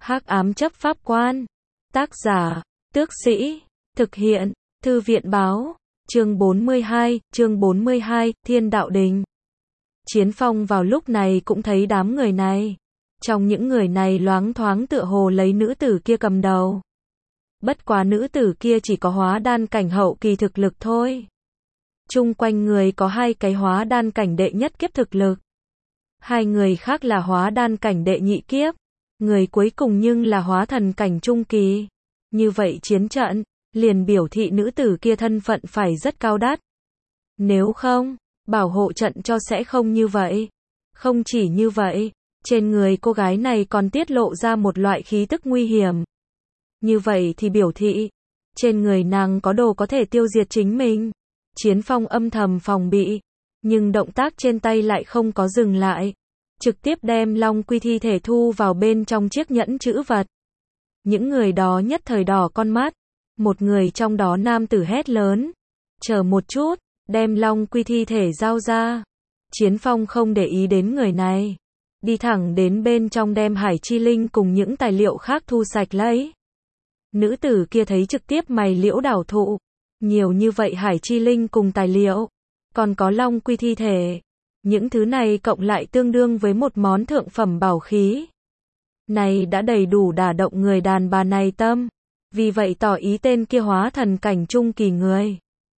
Hắc ám chấp pháp quan. Tác giả, Tước Sĩ. Thực hiện, Thư viện báo. Chương 42, Thiên Đạo Đình. Chiến Phong vào lúc này cũng thấy đám người này. Trong những người này loáng thoáng tựa hồ lấy nữ tử kia cầm đầu. Bất quá nữ tử kia chỉ có hóa đan cảnh hậu kỳ thực lực thôi. Chung quanh người có 2 cái hóa đan cảnh đệ nhất kiếp thực lực. 2 người khác là hóa đan cảnh đệ nhị kiếp. Người cuối cùng nhưng là hóa thần cảnh trung kỳ. Như vậy chiến trận, liền biểu thị nữ tử kia thân phận phải rất cao đắt. Nếu không, bảo hộ trận cho sẽ không như vậy. Không chỉ như vậy, trên người cô gái này còn tiết lộ ra một loại khí tức nguy hiểm. Như vậy thì biểu thị, trên người nàng có đồ có thể tiêu diệt chính mình. Chiến Phong âm thầm phòng bị, nhưng động tác trên tay lại không có dừng lại. Trực tiếp đem Long Quy thi thể thu vào bên trong chiếc nhẫn chữ vật. Những người đó nhất thời đỏ con mắt. Một người trong đó nam tử hét lớn. Chờ một chút, đem Long Quy thi thể giao ra. Chiến Phong không để ý đến người này. Đi thẳng đến bên trong đem Hải Chi Linh cùng những tài liệu khác thu sạch lấy. Nữ tử kia thấy trực tiếp mày liễu đảo thụ. Nhiều như vậy Hải Chi Linh cùng tài liệu. Còn có Long Quy thi thể. Những thứ này cộng lại tương đương với một món thượng phẩm bảo khí. Này đã đầy đủ đả động người đàn bà này tâm. Vì vậy tỏ ý tên kia hóa thần cảnh trung kỳ người.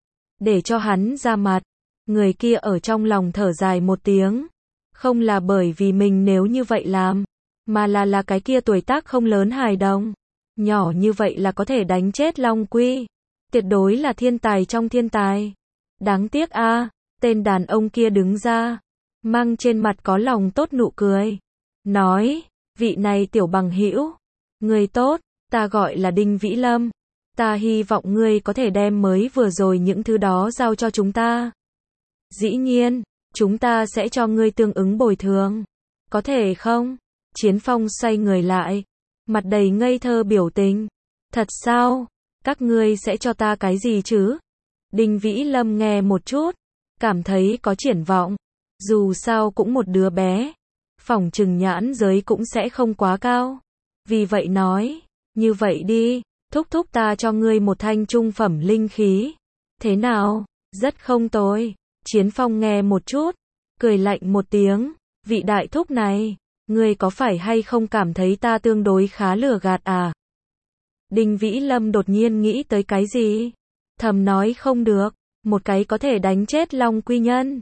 Để cho hắn ra mặt. Người kia ở trong lòng thở dài một tiếng. Không là bởi vì mình nếu như vậy làm. Mà là cái kia tuổi tác không lớn hài đồng. Nhỏ như vậy là có thể đánh chết Long Quy. Tuyệt đối là thiên tài trong thiên tài. Đáng tiếc a. Tên đàn ông kia đứng ra, mang trên mặt có lòng tốt nụ cười. Nói, vị này tiểu bằng hữu, người tốt, ta gọi là Đinh Vĩ Lâm. Ta hy vọng ngươi có thể đem mới vừa rồi những thứ đó giao cho chúng ta. Dĩ nhiên, chúng ta sẽ cho ngươi tương ứng bồi thường. Có thể không? Chiến Phong xoay người lại, mặt đầy ngây thơ biểu tình. Thật sao? Các ngươi sẽ cho ta cái gì chứ? Đinh Vĩ Lâm nghe một chút. Cảm thấy có triển vọng. Dù sao cũng một đứa bé. Phỏng chừng nhãn giới cũng sẽ không quá cao. Vì vậy nói. Như vậy đi. Thúc thúc ta cho ngươi một thanh trung phẩm linh khí. Thế nào? Rất không tồi. Chiến Phong nghe một chút. Cười lạnh một tiếng. Vị đại thúc này. Ngươi có phải hay không cảm thấy ta tương đối khá lừa gạt à? Đinh Vĩ Lâm đột nhiên nghĩ tới cái gì? Thầm nói không được. Một cái có thể đánh chết Long Quy nhân.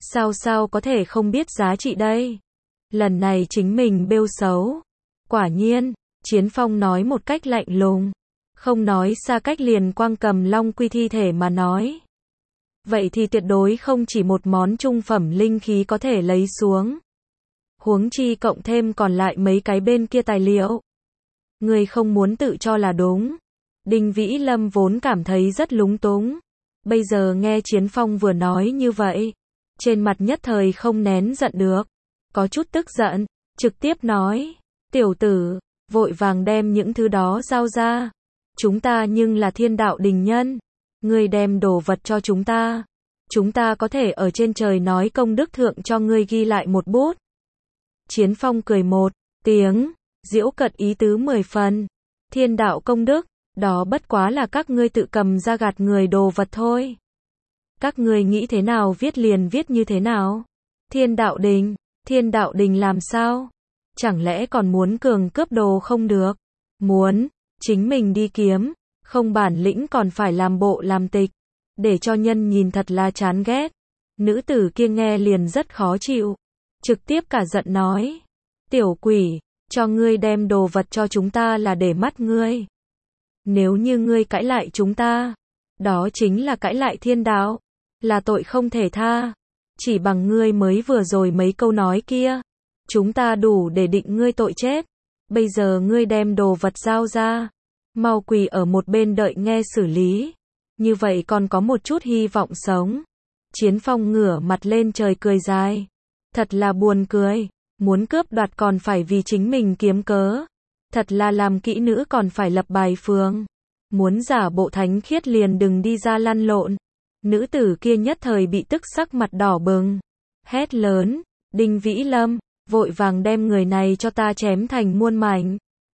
Sao có thể không biết giá trị đây? Lần này chính mình bêu xấu. Quả nhiên, Chiến Phong nói một cách lạnh lùng. Không nói xa cách liền quang cầm Long Quy thi thể mà nói. Vậy thì tuyệt đối không chỉ một món trung phẩm linh khí có thể lấy xuống. Huống chi cộng thêm còn lại mấy cái bên kia tài liệu. Người không muốn tự cho là đúng. Đinh Vĩ Lâm vốn cảm thấy rất lúng túng. Bây giờ nghe Chiến Phong vừa nói như vậy, trên mặt nhất thời không nén giận được, có chút tức giận, trực tiếp nói, tiểu tử, vội vàng đem những thứ đó giao ra, chúng ta nhưng là Thiên Đạo Đình nhân, ngươi đem đồ vật cho chúng ta có thể ở trên trời nói công đức thượng cho ngươi ghi lại một bút. Chiến Phong cười một tiếng, giễu cợt ý tứ 10 phần, thiên đạo công đức. Đó bất quá là các ngươi tự cầm ra gạt người đồ vật thôi. Các ngươi nghĩ thế nào viết liền viết như thế nào? Thiên đạo đình làm sao? Chẳng lẽ còn muốn cường cướp đồ không được? Muốn, chính mình đi kiếm, không bản lĩnh còn phải làm bộ làm tịch, để cho nhân nhìn thật là chán ghét. Nữ tử kia nghe liền rất khó chịu, trực tiếp cả giận nói, tiểu quỷ, cho ngươi đem đồ vật cho chúng ta là để mắt ngươi. Nếu như ngươi cãi lại chúng ta, đó chính là cãi lại thiên đạo, là tội không thể tha. Chỉ bằng ngươi mới vừa rồi mấy câu nói kia, chúng ta đủ để định ngươi tội chết. Bây giờ ngươi đem đồ vật giao ra, mau quỳ ở một bên đợi nghe xử lý. Như vậy còn có một chút hy vọng sống. Chiến Phong ngửa mặt lên trời cười dài. Thật là buồn cười, muốn cướp đoạt còn phải vì chính mình kiếm cớ. Thật là làm kỹ nữ còn phải lập bài phương. Muốn giả bộ thánh khiết liền đừng đi ra lăn lộn. Nữ tử kia nhất thời bị tức sắc mặt đỏ bừng. Hét lớn, Đinh Vĩ Lâm, vội vàng đem người này cho ta chém thành muôn mảnh.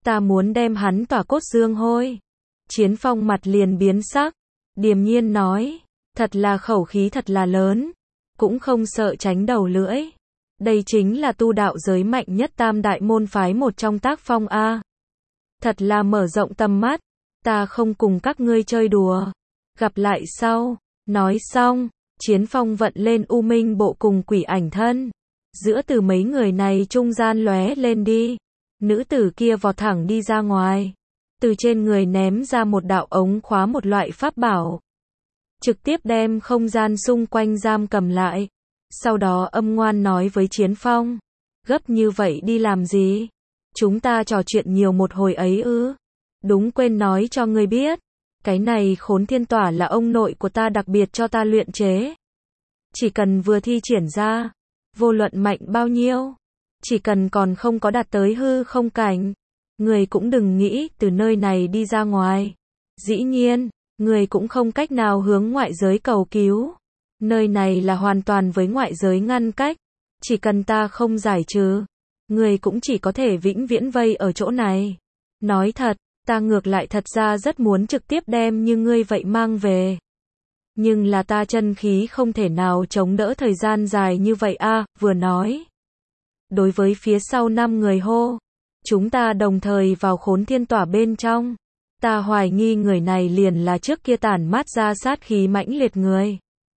Ta muốn đem hắn tỏa cốt xương hôi. Chiến Phong mặt liền biến sắc, điềm nhiên nói, thật là khẩu khí thật là lớn, cũng không sợ tránh đầu lưỡi. Đây chính là tu đạo giới mạnh nhất tam đại môn phái một trong Tác Phong a. Thật là mở rộng tầm mắt, ta không cùng các ngươi chơi đùa. Gặp lại sau. Nói xong, Chiến Phong vận lên U Minh bộ cùng Quỷ Ảnh thân. Giữa từ mấy người này trung gian lóe lên đi. Nữ tử kia vọt thẳng đi ra ngoài. Từ trên người ném ra một đạo ống khóa một loại pháp bảo. Trực tiếp đem không gian xung quanh giam cầm lại. Sau đó âm ngoan nói với Chiến Phong. Gấp như vậy đi làm gì? Chúng ta trò chuyện nhiều một hồi ấy ư? Đúng quên nói cho ngươi biết. Cái này Khốn Thiên Tỏa là ông nội của ta đặc biệt cho ta luyện chế. Chỉ cần vừa thi triển ra, vô luận mạnh bao nhiêu, chỉ cần còn không có đạt tới hư không cảnh, người cũng đừng nghĩ từ nơi này đi ra ngoài. Dĩ nhiên, người cũng không cách nào hướng ngoại giới cầu cứu. Nơi này là hoàn toàn với ngoại giới ngăn cách. Chỉ cần ta không giải trừ, người cũng chỉ có thể vĩnh viễn vây ở chỗ này. Nói thật, ta ngược lại thật ra rất muốn trực tiếp đem như ngươi vậy mang về. Nhưng là ta chân khí không thể nào chống đỡ thời gian dài như vậy a. Vừa nói. Đối với phía sau 5 người hô. Chúng ta đồng thời vào Khốn Thiên Tỏa bên trong. Ta hoài nghi người này liền là trước kia tản mát ra sát khí mãnh liệt người.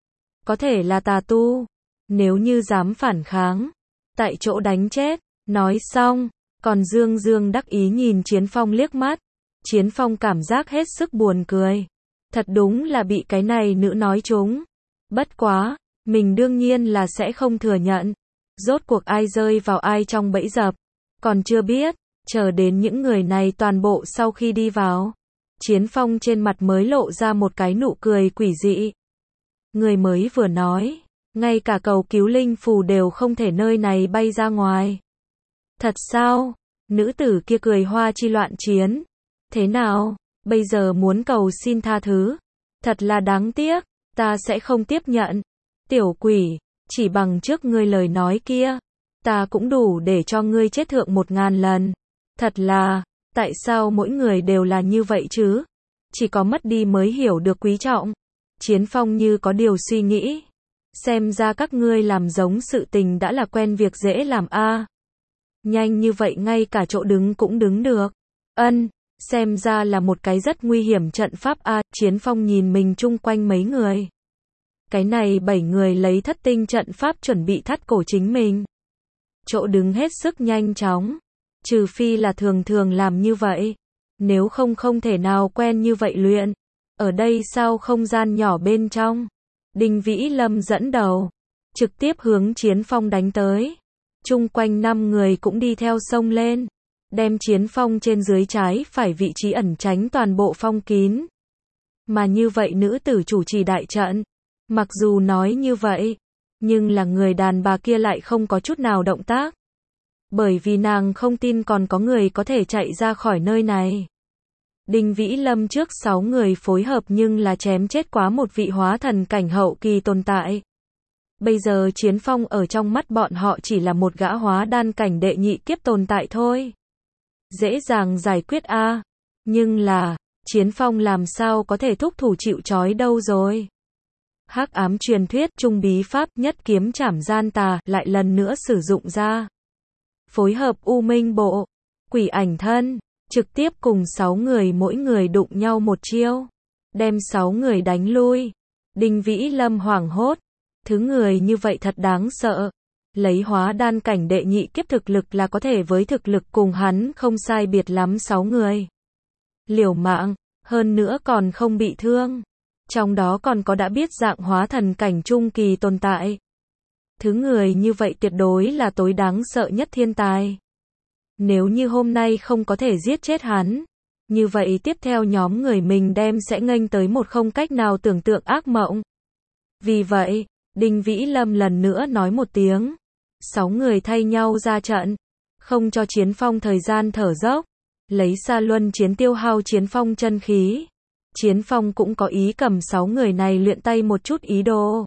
Có thể là tà tu. Nếu như dám phản kháng, tại chỗ đánh chết. Nói xong, còn Dương Dương đắc ý nhìn Chiến Phong liếc mắt. Chiến Phong cảm giác hết sức buồn cười. Thật đúng là bị cái này nữ nói trúng. Bất quá, mình đương nhiên là sẽ không thừa nhận. Rốt cuộc ai rơi vào ai trong bẫy dập, còn chưa biết, chờ đến những người này toàn bộ sau khi đi vào. Chiến Phong trên mặt mới lộ ra một cái nụ cười quỷ dị. Người mới vừa nói, ngay cả cầu cứu linh phù đều không thể nơi này bay ra ngoài. Thật sao? Nữ tử kia cười hoa chi loạn chiến. Thế nào? Bây giờ muốn cầu xin tha thứ? Thật là đáng tiếc, ta sẽ không tiếp nhận. Tiểu quỷ, chỉ bằng trước ngươi lời nói kia, ta cũng đủ để cho ngươi chết thượng 1000 lần. Thật là, tại sao mỗi người đều là như vậy chứ? Chỉ có mất đi mới hiểu được quý trọng. Chiến Phong như có điều suy nghĩ. Xem ra các ngươi làm giống sự tình đã là quen việc dễ làm a. Nhanh như vậy ngay cả chỗ đứng cũng đứng được. Ân, xem ra là một cái rất nguy hiểm trận pháp a. Chiến Phong nhìn mình chung quanh mấy người. Cái này 7 người lấy thất tinh trận pháp chuẩn bị thắt cổ chính mình. Chỗ đứng hết sức nhanh chóng. Trừ phi là thường thường làm như vậy. Nếu không không thể nào quen như vậy luyện. Ở đây sau không gian nhỏ bên trong. Đinh Vĩ Lâm dẫn đầu. Trực tiếp hướng Chiến Phong đánh tới. Chung quanh 5 người cũng đi theo sông lên. Đem Chiến Phong trên dưới trái phải vị trí ẩn tránh toàn bộ phong kín. Mà như vậy nữ tử chủ trì đại trận. Mặc dù nói như vậy, nhưng là người đàn bà kia lại không có chút nào động tác. Bởi vì nàng không tin còn có người có thể chạy ra khỏi nơi này. Đinh Vĩ Lâm trước 6 người phối hợp nhưng là chém chết quá một vị hóa thần cảnh hậu kỳ tồn tại. Bây giờ Chiến Phong ở trong mắt bọn họ chỉ là một gã hóa đan cảnh đệ nhị kiếp tồn tại thôi. Dễ dàng giải quyết a. Nhưng là, Chiến Phong làm sao có thể thúc thủ chịu trói đâu rồi. Hắc ám truyền thuyết trung bí pháp nhất kiếm trảm gian tà lại lần nữa sử dụng ra. Phối hợp U Minh bộ, Quỷ Ảnh thân, trực tiếp cùng 6 người mỗi người đụng nhau một chiêu. Đem 6 người đánh lui. Đinh Vĩ Lâm hoảng hốt. Thứ người như vậy thật đáng sợ. Lấy hóa đan cảnh đệ nhị kiếp thực lực là có thể với thực lực cùng hắn không sai biệt lắm 6 người. Liều mạng, hơn nữa còn không bị thương. Trong đó còn có đã biết dạng hóa thần cảnh trung kỳ tồn tại. Thứ người như vậy tuyệt đối là tối đáng sợ nhất thiên tài. Nếu như hôm nay không có thể giết chết hắn, như vậy tiếp theo nhóm người mình đem sẽ nghênh tới một không cách nào tưởng tượng ác mộng. Vì vậy, Đinh Vĩ Lâm lần nữa nói một tiếng. 6 người thay nhau ra trận, không cho Chiến Phong thời gian thở dốc, lấy Sa Luân chiến tiêu hao Chiến Phong chân khí. Chiến Phong cũng có ý cầm 6 người này luyện tay một chút ý đồ.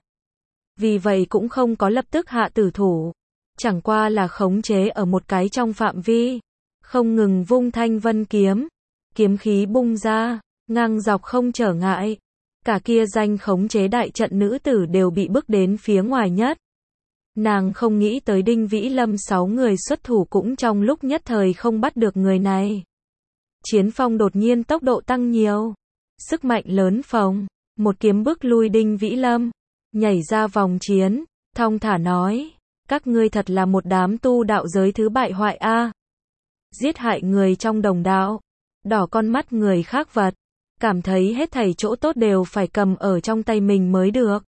Vì vậy cũng không có lập tức hạ tử thủ. Chẳng qua là khống chế ở một cái trong phạm vi. không ngừng vung thanh vân kiếm, kiếm khí bung ra, ngang dọc không trở ngại. Cả kia danh khống chế đại trận nữ tử đều bị bức đến phía ngoài nhất. Nàng không nghĩ tới Đinh Vĩ Lâm 6 người xuất thủ cũng trong lúc nhất thời không bắt được người này. Chiến phong đột nhiên tốc độ tăng nhiều, sức mạnh lớn phồng, một kiếm bức lui Đinh Vĩ Lâm, nhảy ra vòng chiến, thong thả nói, các ngươi thật là một đám tu đạo giới thứ bại hoại a. Giết hại người trong đồng đạo, đỏ con mắt người khác vật, cảm thấy hết thảy chỗ tốt đều phải cầm ở trong tay mình mới được.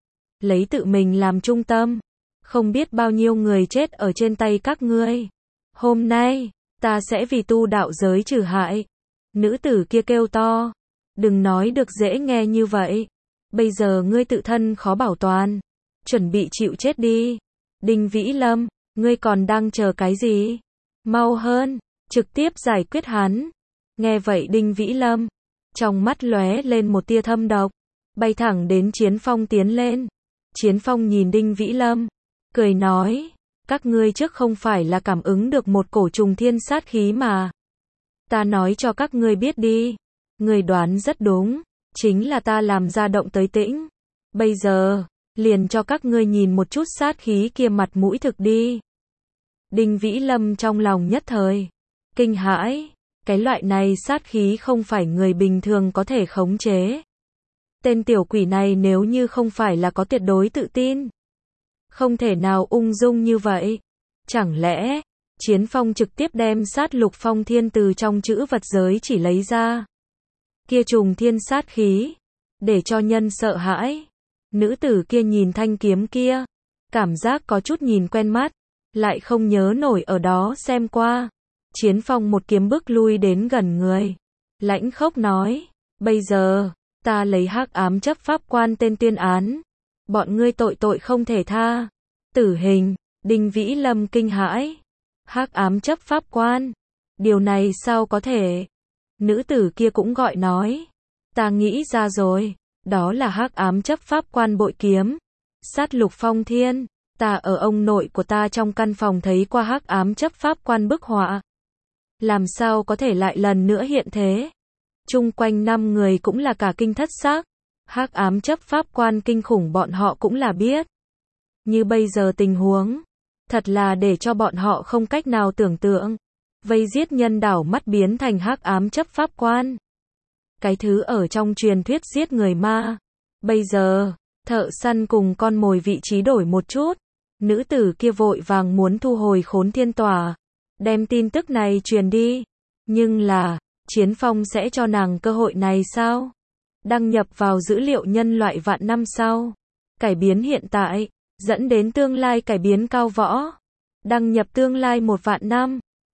Lấy tự mình làm trung tâm, không biết bao nhiêu người chết ở trên tay các ngươi. Hôm nay, ta sẽ vì tu đạo giới trừ hại. Nữ tử kia kêu to, đừng nói được dễ nghe như vậy. Bây giờ ngươi tự thân khó bảo toàn, chuẩn bị chịu chết đi. Đinh Vĩ Lâm, ngươi còn đang chờ cái gì? Mau hơn, trực tiếp giải quyết hắn. Nghe vậy Đinh Vĩ Lâm, trong mắt lóe lên một tia thâm độc, bay thẳng đến Chiến Phong tiến lên. Chiến Phong nhìn Đinh Vĩ Lâm, cười nói, các ngươi trước không phải là cảm ứng được một cổ trùng thiên sát khí mà. Ta nói cho các ngươi biết đi, ngươi đoán rất đúng, chính là ta làm ra động tới tĩnh. Bây giờ, liền cho các ngươi nhìn một chút sát khí kia mặt mũi thực đi. Đinh Vĩ Lâm trong lòng nhất thời kinh hãi, cái loại này sát khí không phải người bình thường có thể khống chế. Tên tiểu quỷ này nếu như không phải là có tuyệt đối tự tin, không thể nào ung dung như vậy. Chẳng lẽ, Chiến Phong trực tiếp đem sát lục phong thiên từ trong chữ vật giới chỉ lấy ra. Kia trùng thiên sát khí, để cho nhân sợ hãi. Nữ tử kia nhìn thanh kiếm kia, cảm giác có chút nhìn quen mắt, lại không nhớ nổi ở đó xem qua. Chiến Phong một kiếm bước lui đến gần người, lãnh khốc nói, bây giờ, ta lấy hắc ám chấp pháp quan tên tuyên án. Bọn ngươi tội không thể tha. Tử hình. Đinh Vĩ Lâm kinh hãi. Hắc ám chấp pháp quan? Điều này sao có thể? Nữ tử kia cũng gọi nói, ta nghĩ ra rồi, đó là hắc ám chấp pháp quan bội kiếm. Sát lục phong thiên, ta ở ông nội của ta trong căn phòng thấy qua hắc ám chấp pháp quan bức họa. Làm sao có thể lại lần nữa hiện thế? Chung quanh 5 người cũng là cả kinh thất xác. Hắc ám chấp pháp quan kinh khủng bọn họ cũng là biết. Như bây giờ tình huống, thật là để cho bọn họ không cách nào tưởng tượng. Vây giết nhân đảo mắt biến thành hắc ám chấp pháp quan. Cái thứ ở trong truyền thuyết giết người ma. Bây giờ, thợ săn cùng con mồi vị trí đổi một chút. Nữ tử kia vội vàng muốn thu hồi Khốn Thiên Tòa, đem tin tức này truyền đi. Nhưng là, Chiến Phong sẽ cho nàng cơ hội này sao? Đăng nhập vào dữ liệu nhân loại vạn năm sau. Cải biến hiện tại, dẫn đến tương lai cải biến cao võ. Đăng nhập tương lai 1 vạn năm.